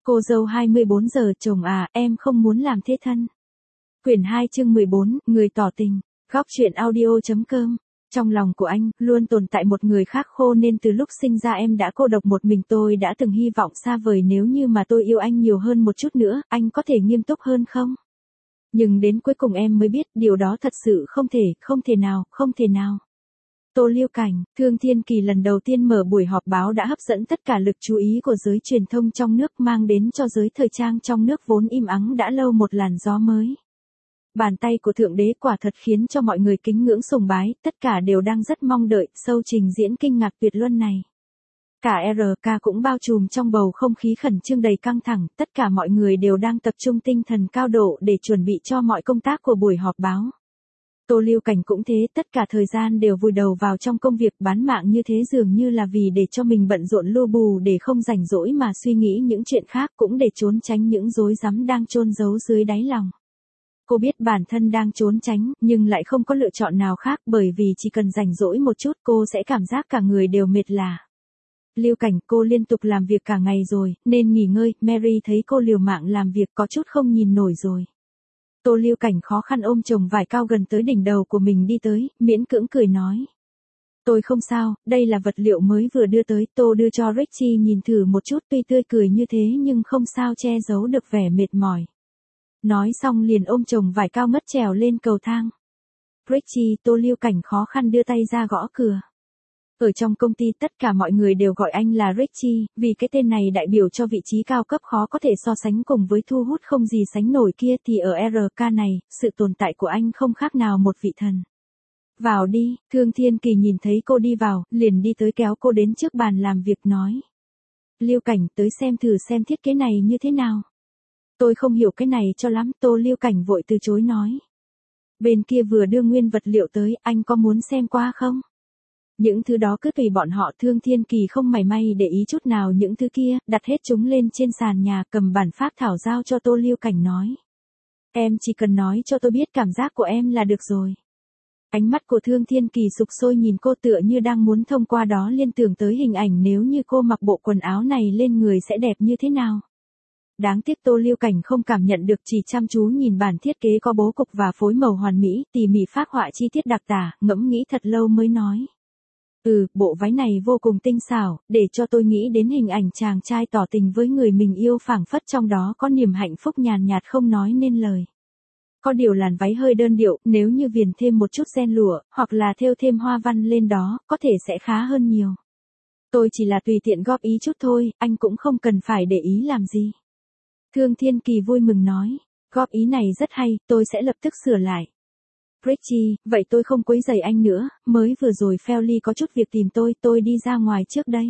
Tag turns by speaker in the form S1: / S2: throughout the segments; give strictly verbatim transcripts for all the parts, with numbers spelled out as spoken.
S1: Cô dâu hai mươi bốn giờ, chồng à, em không muốn làm thế thân. Quyển hai chương mười bốn, người tỏ tình. Góc truyện audio.com. Trong lòng của anh, luôn tồn tại một người khác khô nên từ lúc sinh ra em đã cô độc một mình. Tôi đã từng hy vọng xa vời nếu như mà tôi yêu anh nhiều hơn một chút nữa, anh có thể nghiêm túc hơn không? Nhưng đến cuối cùng em mới biết điều đó thật sự không thể, không thể nào, không thể nào. Tô Liêu Cảnh, Thương Thiên Kỳ lần đầu tiên mở buổi họp báo đã hấp dẫn tất cả lực chú ý của giới truyền thông trong nước, mang đến cho giới thời trang trong nước vốn im ắng đã lâu một làn gió mới. Bàn tay của Thượng Đế quả thật khiến cho mọi người kính ngưỡng sùng bái, tất cả đều đang rất mong đợi show trình diễn kinh ngạc tuyệt luân này. Cả rờ ca cũng bao trùm trong bầu không khí khẩn trương đầy căng thẳng, tất cả mọi người đều đang tập trung tinh thần cao độ để chuẩn bị cho mọi công tác của buổi họp báo. Tô Liêu Cảnh cũng thế, tất cả thời gian đều vùi đầu vào trong công việc bán mạng như thế, dường như là vì để cho mình bận rộn lu bù để không rảnh rỗi mà suy nghĩ những chuyện khác, cũng để trốn tránh những rối rắm đang chôn giấu dưới đáy lòng. Cô biết bản thân đang trốn tránh, nhưng lại không có lựa chọn nào khác, bởi vì chỉ cần rảnh rỗi một chút cô sẽ cảm giác cả người đều mệt lả. Liêu Cảnh, cô liên tục làm việc cả ngày rồi, nên nghỉ ngơi. Mary thấy cô liều mạng làm việc có chút không nhìn nổi rồi. Tô Liêu Cảnh khó khăn ôm chồng vải cao gần tới đỉnh đầu của mình đi tới, miễn cưỡng cười nói. Tôi không sao, đây là vật liệu mới vừa đưa tới. Tô đưa cho Richie nhìn thử một chút, tuy tươi cười như thế nhưng không sao che giấu được vẻ mệt mỏi. Nói xong liền ôm chồng vải cao ngất trèo lên cầu thang. Richie, Tô Liêu Cảnh khó khăn đưa tay ra gõ cửa. Ở trong công ty tất cả mọi người đều gọi anh là Richie, vì cái tên này đại biểu cho vị trí cao cấp khó có thể so sánh cùng với thu hút không gì sánh nổi kia, thì ở rờ ca này, sự tồn tại của anh không khác nào một vị thần. Vào đi. Thương Thiên Kỳ nhìn thấy cô đi vào, liền đi tới kéo cô đến trước bàn làm việc nói. Liêu Cảnh, tới xem thử xem thiết kế này như thế nào. Tôi không hiểu cái này cho lắm. Tô Liêu Cảnh vội từ chối nói. Bên kia vừa đưa nguyên vật liệu tới, anh có muốn xem qua không? Những thứ đó cứ tùy bọn họ. Thương Thiên Kỳ không mảy may để ý chút nào những thứ kia, đặt hết chúng lên trên sàn nhà, cầm bản phác thảo giao cho Tô Liêu Cảnh nói. Em chỉ cần nói cho tôi biết cảm giác của em là được rồi. Ánh mắt của Thương Thiên Kỳ sục sôi nhìn cô, tựa như đang muốn thông qua đó liên tưởng tới hình ảnh nếu như cô mặc bộ quần áo này lên người sẽ đẹp như thế nào. Đáng tiếc Tô Liêu Cảnh không cảm nhận được, chỉ chăm chú nhìn bản thiết kế có bố cục và phối màu hoàn mỹ, tỉ mỉ phác họa chi tiết đặc tả, ngẫm nghĩ thật lâu mới nói. Ừ, bộ váy này vô cùng tinh xảo, để cho tôi nghĩ đến hình ảnh chàng trai tỏ tình với người mình yêu, phảng phất trong đó có niềm hạnh phúc nhàn nhạt không nói nên lời. Có điều làn váy hơi đơn điệu, nếu như viền thêm một chút ren lụa, hoặc là thêu thêm hoa văn lên đó, có thể sẽ khá hơn nhiều. Tôi chỉ là tùy tiện góp ý chút thôi, anh cũng không cần phải để ý làm gì. Thương Thiên Kỳ vui mừng nói, góp ý này rất hay, tôi sẽ lập tức sửa lại. Richie, vậy tôi không quấy rầy anh nữa, mới vừa rồi Felly có chút việc tìm tôi, tôi đi ra ngoài trước đây.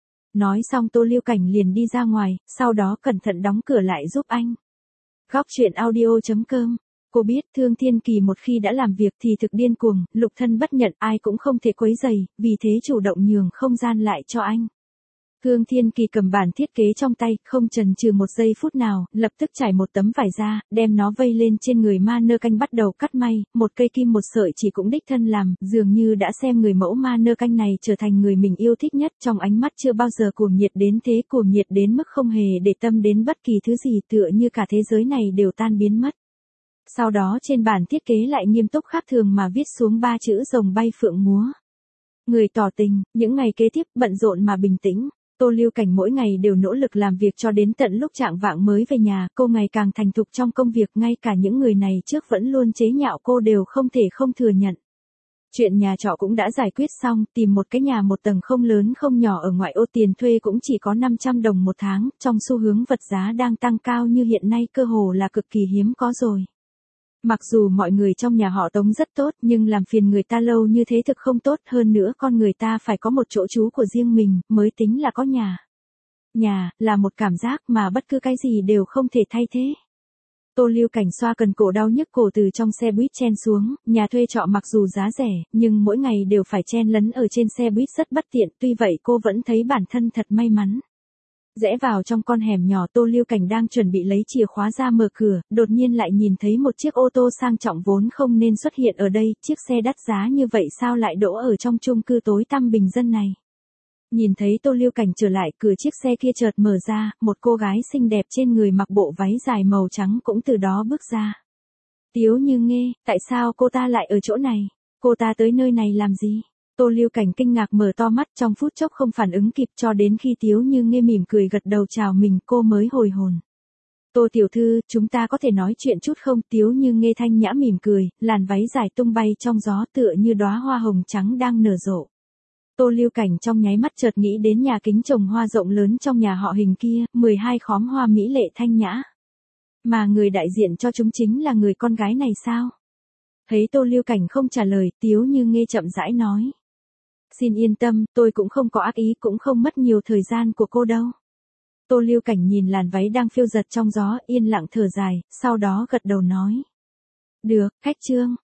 S1: Nói xong Tô Liêu Cảnh liền đi ra ngoài, sau đó cẩn thận đóng cửa lại giúp anh. Góc truyện audio.com. Cô biết Thương Thiên Kỳ một khi đã làm việc thì thực điên cuồng, lục thân bất nhận, ai cũng không thể quấy rầy, vì thế chủ động nhường không gian lại cho anh. Thương Thiên Kỳ cầm bản thiết kế trong tay, không chần chừ một giây phút nào, lập tức trải một tấm vải ra, đem nó vây lên trên người ma nơ canh bắt đầu cắt may, một cây kim một sợi chỉ cũng đích thân làm, dường như đã xem người mẫu ma nơ canh này trở thành người mình yêu thích nhất, trong ánh mắt chưa bao giờ cuồng nhiệt đến thế, cuồng nhiệt đến mức không hề để tâm đến bất kỳ thứ gì, tựa như cả thế giới này đều tan biến mất. Sau đó trên bản thiết kế lại nghiêm túc khác thường mà viết xuống ba chữ rồng bay phượng múa. Người tỏ tình. Những ngày kế tiếp bận rộn mà bình tĩnh. Tô Liêu Cảnh mỗi ngày đều nỗ lực làm việc cho đến tận lúc chạng vạng mới về nhà, cô ngày càng thành thục trong công việc, ngay cả những người này trước vẫn luôn chế nhạo cô đều không thể không thừa nhận. Chuyện nhà trọ cũng đã giải quyết xong, tìm một cái nhà một tầng không lớn không nhỏ ở ngoại ô, tiền thuê cũng chỉ có năm trăm đồng một tháng, trong xu hướng vật giá đang tăng cao như hiện nay cơ hồ là cực kỳ hiếm có rồi. Mặc dù mọi người trong nhà họ Tống rất tốt, nhưng làm phiền người ta lâu như thế thực không tốt, hơn nữa con người ta phải có một chỗ trú của riêng mình, mới tính là có nhà. Nhà, là một cảm giác mà bất cứ cái gì đều không thể thay thế. Tô Liêu Cảnh xoa cần cổ đau nhức cổ từ trong xe buýt chen xuống, nhà thuê trọ mặc dù giá rẻ, nhưng mỗi ngày đều phải chen lấn ở trên xe buýt rất bất tiện, tuy vậy cô vẫn thấy bản thân thật may mắn. Rẽ vào trong con hẻm nhỏ, Tô Liêu Cảnh đang chuẩn bị lấy chìa khóa ra mở cửa, đột nhiên lại nhìn thấy một chiếc ô tô sang trọng vốn không nên xuất hiện ở đây, chiếc xe đắt giá như vậy sao lại đỗ ở trong chung cư tối tăm bình dân này. Nhìn thấy Tô Lưu Cảnh trở lại, cửa chiếc xe kia chợt mở ra, một cô gái xinh đẹp trên người mặc bộ váy dài màu trắng cũng từ đó bước ra. Tiếu Như Nghê, tại sao cô ta lại ở chỗ này? Cô ta tới nơi này làm gì? Tô Lưu Cảnh kinh ngạc mở to mắt, trong phút chốc không phản ứng kịp, cho đến khi Tiếu Như Nghê mỉm cười gật đầu chào mình, cô mới hồi hồn. Tô tiểu thư, chúng ta có thể nói chuyện chút không? Tiếu Như Nghê thanh nhã mỉm cười, làn váy dài tung bay trong gió tựa như đóa hoa hồng trắng đang nở rộ. Tô Lưu Cảnh trong nháy mắt chợt nghĩ đến nhà kính trồng hoa rộng lớn trong nhà họ Hình kia, mười hai khóm hoa mỹ lệ thanh nhã. Mà người đại diện cho chúng chính là người con gái này sao? Thấy Tô Lưu Cảnh không trả lời, Tiếu Như Nghê chậm rãi nói. Xin yên tâm, tôi cũng không có ác ý, cũng không mất nhiều thời gian của cô đâu. Tô Lưu Cảnh nhìn làn váy đang phiêu giật trong gió, yên lặng thở dài, sau đó gật đầu nói. Được, khách trương.